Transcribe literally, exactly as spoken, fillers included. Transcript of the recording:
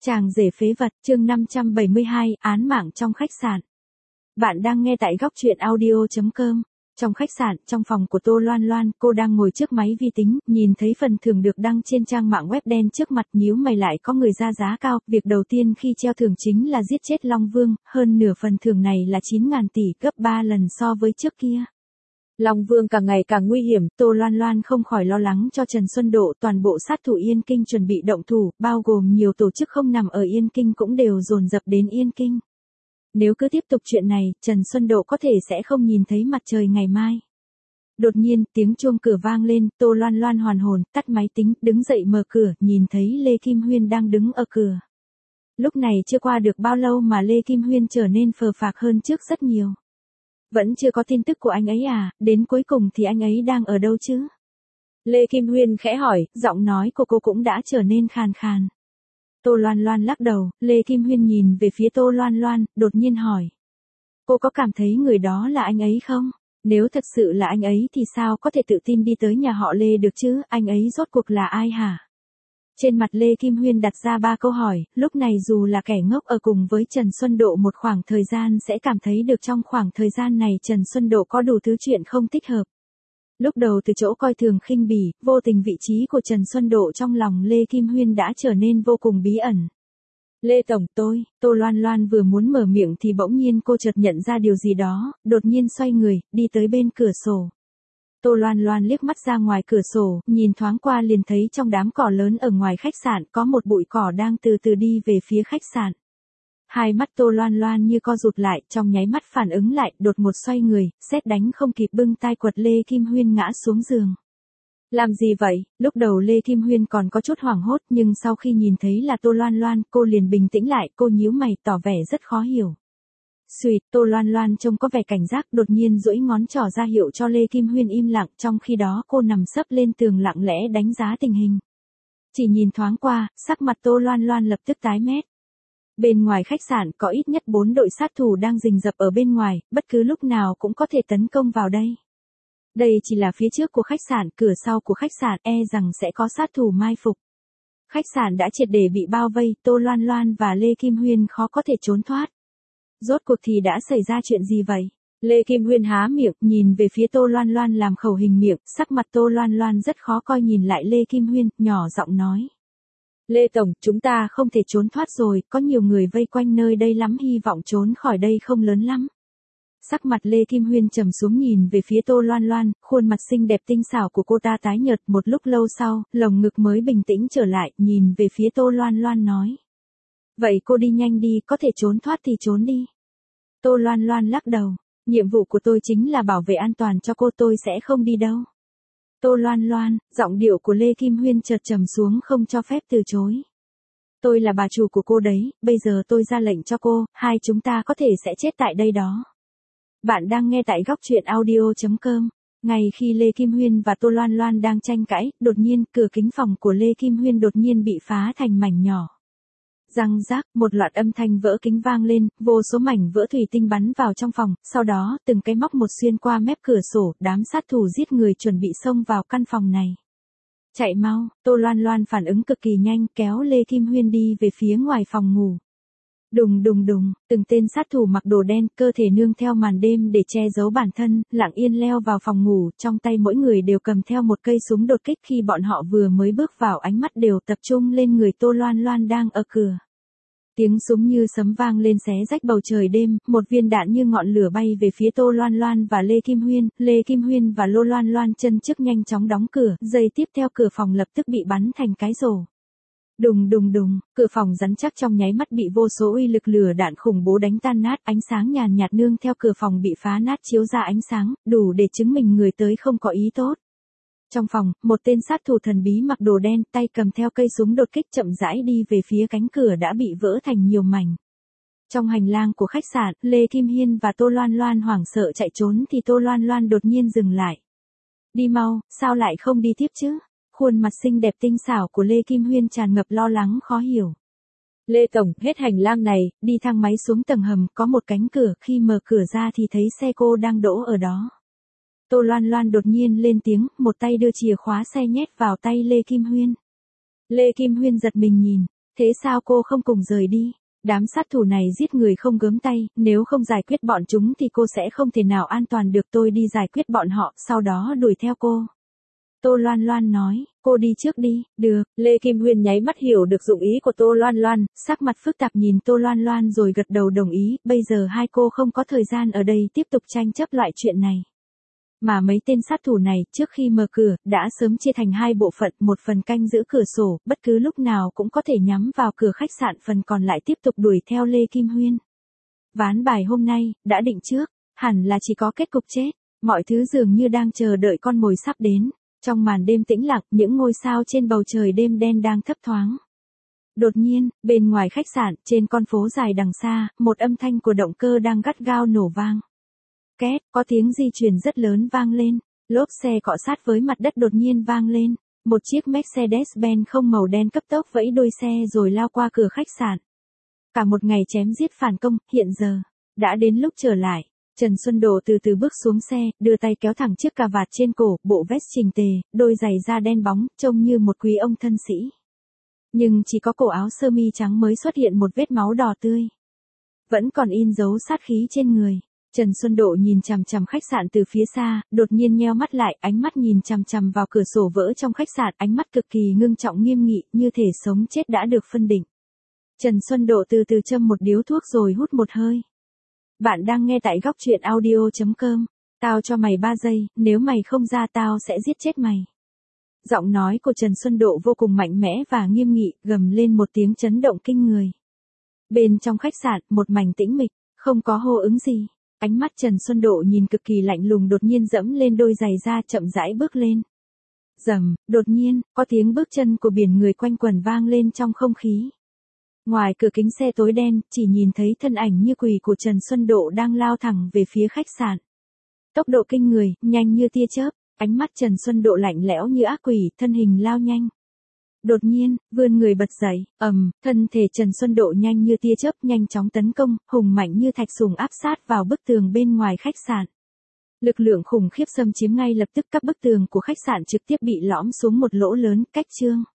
Chàng rể phế vật, chương năm trăm bảy mươi hai, án mạng trong khách sạn. Bạn đang nghe tại góc truyện audio chấm com. Trong khách sạn, trong phòng của Tô Loan Loan, cô đang ngồi trước máy vi tính, nhìn thấy phần thưởng được đăng trên trang mạng web đen trước mặt, nhíu mày lại có người ra giá cao. Việc đầu tiên khi treo thưởng chính là giết chết Long Vương, hơn nửa phần thưởng này là chín nghìn tỷ, gấp ba lần so với trước kia. Long Vương càng ngày càng nguy hiểm, Tô Loan Loan không khỏi lo lắng cho Trần Xuân Độ. Toàn bộ sát thủ Yên Kinh chuẩn bị động thủ, bao gồm nhiều tổ chức không nằm ở Yên Kinh cũng đều dồn dập đến Yên Kinh. Nếu cứ tiếp tục chuyện này, Trần Xuân Độ có thể sẽ không nhìn thấy mặt trời ngày mai. Đột nhiên, tiếng chuông cửa vang lên, Tô Loan Loan hoàn hồn, tắt máy tính, đứng dậy mở cửa, nhìn thấy Lê Kim Huyên đang đứng ở cửa. Lúc này chưa qua được bao lâu mà Lê Kim Huyên trở nên phờ phạc hơn trước rất nhiều. Vẫn chưa có tin tức của anh ấy à, đến cuối cùng thì anh ấy đang ở đâu chứ? Lê Kim Huyên khẽ hỏi, giọng nói của cô cũng đã trở nên khàn khàn. Tô Loan Loan lắc đầu, Lê Kim Huyên nhìn về phía Tô Loan Loan, đột nhiên hỏi. Cô có cảm thấy người đó là anh ấy không? Nếu thật sự là anh ấy thì sao có thể tự tin đi tới nhà họ Lê được chứ, anh ấy rốt cuộc là ai hả? Trên mặt Lê Kim Huyên đặt ra ba câu hỏi, lúc này dù là kẻ ngốc ở cùng với Trần Xuân Độ một khoảng thời gian sẽ cảm thấy được trong khoảng thời gian này Trần Xuân Độ có đủ thứ chuyện không thích hợp. Lúc đầu từ chỗ coi thường khinh bỉ, vô tình vị trí của Trần Xuân Độ trong lòng Lê Kim Huyên đã trở nên vô cùng bí ẩn. Lê Tổng, tôi, Tô Loan Loan vừa muốn mở miệng thì bỗng nhiên cô chợt nhận ra điều gì đó, đột nhiên xoay người, đi tới bên cửa sổ. Tô Loan Loan liếc mắt ra ngoài cửa sổ, nhìn thoáng qua liền thấy trong đám cỏ lớn ở ngoài khách sạn có một bụi cỏ đang từ từ đi về phía khách sạn. Hai mắt Tô Loan Loan như co rụt lại, trong nháy mắt phản ứng lại, đột một xoay người, sét đánh không kịp bưng tay quật Lê Kim Huyên ngã xuống giường. Làm gì vậy? Lúc đầu Lê Kim Huyên còn có chút hoảng hốt, nhưng sau khi nhìn thấy là Tô Loan Loan, cô liền bình tĩnh lại, cô nhíu mày tỏ vẻ rất khó hiểu. Xùi, Tô Loan Loan trông có vẻ cảnh giác, đột nhiên duỗi ngón trỏ ra hiệu cho Lê Kim Huyên im lặng, trong khi đó cô nằm sấp lên tường lặng lẽ đánh giá tình hình. Chỉ nhìn thoáng qua, sắc mặt Tô Loan Loan lập tức tái mét. Bên ngoài khách sạn có ít nhất bốn đội sát thủ đang rình rập ở bên ngoài, bất cứ lúc nào cũng có thể tấn công vào đây. Đây chỉ là phía trước của khách sạn, cửa sau của khách sạn e rằng sẽ có sát thủ mai phục. Khách sạn đã triệt để bị bao vây, Tô Loan Loan và Lê Kim Huyên khó có thể trốn thoát. Rốt cuộc thì đã xảy ra chuyện gì vậy? Lê Kim Huyên há miệng, nhìn về phía Tô Loan Loan làm khẩu hình miệng, sắc mặt Tô Loan Loan rất khó coi nhìn lại Lê Kim Huyên, nhỏ giọng nói. Lê Tổng, chúng ta không thể trốn thoát rồi, có nhiều người vây quanh nơi đây lắm, hy vọng trốn khỏi đây không lớn lắm. Sắc mặt Lê Kim Huyên trầm xuống nhìn về phía Tô Loan Loan, khuôn mặt xinh đẹp tinh xảo của cô ta tái nhợt, một lúc lâu sau, lồng ngực mới bình tĩnh trở lại, nhìn về phía Tô Loan Loan nói. Vậy cô đi nhanh đi, có thể trốn thoát thì trốn đi. Tô Loan Loan lắc đầu, nhiệm vụ của tôi chính là bảo vệ an toàn cho cô, tôi sẽ không đi đâu. Tô Loan Loan, giọng điệu của Lê Kim Huyên chợt trầm xuống không cho phép từ chối. Tôi là bà chủ của cô đấy, bây giờ tôi ra lệnh cho cô, hai chúng ta có thể sẽ chết tại đây đó. Bạn đang nghe tại góc truyện audio chấm com. Ngay khi Lê Kim Huyên và Tô Loan Loan đang tranh cãi, đột nhiên cửa kính phòng của Lê Kim Huyên đột nhiên bị phá thành mảnh nhỏ. Răng rác, một loạt âm thanh vỡ kính vang lên, vô số mảnh vỡ thủy tinh bắn vào trong phòng, sau đó, từng cái móc một xuyên qua mép cửa sổ, đám sát thủ giết người chuẩn bị xông vào căn phòng này. Chạy mau, Tô Loan Loan phản ứng cực kỳ nhanh, kéo Lê Kim Huyên đi về phía ngoài phòng ngủ. Đùng đùng đùng, từng tên sát thủ mặc đồ đen, cơ thể nương theo màn đêm để che giấu bản thân, lặng yên leo vào phòng ngủ, trong tay mỗi người đều cầm theo một cây súng đột kích, khi bọn họ vừa mới bước vào ánh mắt đều tập trung lên người Tô Loan Loan đang ở cửa. Tiếng súng như sấm vang lên xé rách bầu trời đêm, một viên đạn như ngọn lửa bay về phía Tô Loan Loan và Lê Kim Huyên, Lê Kim Huyên và Lô Loan Loan chân trước nhanh chóng đóng cửa, giây tiếp theo cửa phòng lập tức bị bắn thành cái rổ. Đùng đùng đùng, cửa phòng rắn chắc trong nháy mắt bị vô số uy lực lửa đạn khủng bố đánh tan nát, ánh sáng nhàn nhạt nương theo cửa phòng bị phá nát chiếu ra ánh sáng, đủ để chứng minh người tới không có ý tốt. Trong phòng, một tên sát thủ thần bí mặc đồ đen, tay cầm theo cây súng đột kích chậm rãi đi về phía cánh cửa đã bị vỡ thành nhiều mảnh. Trong hành lang của khách sạn, Lê Kim Hiên và Tô Loan Loan hoảng sợ chạy trốn thì Tô Loan Loan đột nhiên dừng lại. Đi mau, sao lại không đi tiếp chứ? Khuôn mặt xinh đẹp tinh xảo của Lê Kim Huyên tràn ngập lo lắng khó hiểu. Lê Tổng, hết hành lang này, đi thang máy xuống tầng hầm, có một cánh cửa, khi mở cửa ra thì thấy xe cô đang đỗ ở đó. Tô Loan Loan đột nhiên lên tiếng, một tay đưa chìa khóa xe nhét vào tay Lê Kim Huyên. Lê Kim Huyên giật mình nhìn, Thế sao cô không cùng rời đi? Đám sát thủ này giết người không gớm tay, nếu không giải quyết bọn chúng thì cô sẽ không thể nào an toàn được, tôi đi giải quyết bọn họ, sau đó đuổi theo cô. Tô Loan Loan nói, cô đi trước đi, được, Lê Kim Huyên nháy mắt hiểu được dụng ý của Tô Loan Loan, sắc mặt phức tạp nhìn Tô Loan Loan rồi gật đầu đồng ý, bây giờ hai cô không có thời gian ở đây tiếp tục tranh chấp loại chuyện này. Mà mấy tên sát thủ này, trước khi mở cửa, đã sớm chia thành hai bộ phận, một phần canh giữ cửa sổ, bất cứ lúc nào cũng có thể nhắm vào cửa khách sạn, phần còn lại tiếp tục đuổi theo Lê Kim Huyên. Ván bài hôm nay, đã định trước, hẳn là chỉ có kết cục chết, mọi thứ dường như đang chờ đợi con mồi sắp đến. Trong màn đêm tĩnh lặng, những ngôi sao trên bầu trời đêm đen đang thấp thoáng. Đột nhiên, bên ngoài khách sạn, trên con phố dài đằng xa, một âm thanh của động cơ đang gắt gao nổ vang. Két, có tiếng di chuyển rất lớn vang lên, lốp xe cọ sát với mặt đất đột nhiên vang lên, một chiếc Mercedes-Benz không màu đen cấp tốc vẫy đuôi xe rồi lao qua cửa khách sạn. Cả một ngày chém giết phản công, hiện giờ, đã đến lúc trở lại. Trần Xuân Độ từ từ bước xuống xe, đưa tay kéo thẳng chiếc cà vạt trên cổ, bộ vest chỉnh tề, đôi giày da đen bóng, trông như một quý ông thân sĩ. Nhưng chỉ có cổ áo sơ mi trắng mới xuất hiện một vết máu đỏ tươi. Vẫn còn in dấu sát khí trên người. Trần Xuân Độ nhìn chằm chằm khách sạn từ phía xa, đột nhiên nheo mắt lại, ánh mắt nhìn chằm chằm vào cửa sổ vỡ trong khách sạn, ánh mắt cực kỳ ngưng trọng nghiêm nghị, như thể sống chết đã được phân định. Trần Xuân Độ từ từ châm một điếu thuốc rồi hút một hơi. Bạn đang nghe tại góc truyện audio chấm com. Tao cho mày ba giây, nếu mày không ra tao sẽ giết chết mày. Giọng nói của Trần Xuân Độ vô cùng mạnh mẽ và nghiêm nghị, gầm lên một tiếng chấn động kinh người. Bên trong khách sạn, một mảnh tĩnh mịch, không có hô ứng gì. Ánh mắt Trần Xuân Độ nhìn cực kỳ lạnh lùng, đột nhiên dẫm lên đôi giày da, chậm rãi bước lên. Rầm, đột nhiên, có tiếng bước chân của biển người quanh quẩn vang lên trong không khí. Ngoài cửa kính xe tối đen, chỉ nhìn thấy thân ảnh như quỷ của Trần Xuân Độ đang lao thẳng về phía khách sạn. Tốc độ kinh người, nhanh như tia chớp, ánh mắt Trần Xuân Độ lạnh lẽo như ác quỷ, thân hình lao nhanh. Đột nhiên, vươn người bật dậy, ầm, thân thể Trần Xuân Độ nhanh như tia chớp, nhanh chóng tấn công, hùng mạnh như thạch sùng áp sát vào bức tường bên ngoài khách sạn. Lực lượng khủng khiếp xâm chiếm ngay lập tức các bức tường của khách sạn trực tiếp bị lõm xuống một lỗ lớn, cách trương.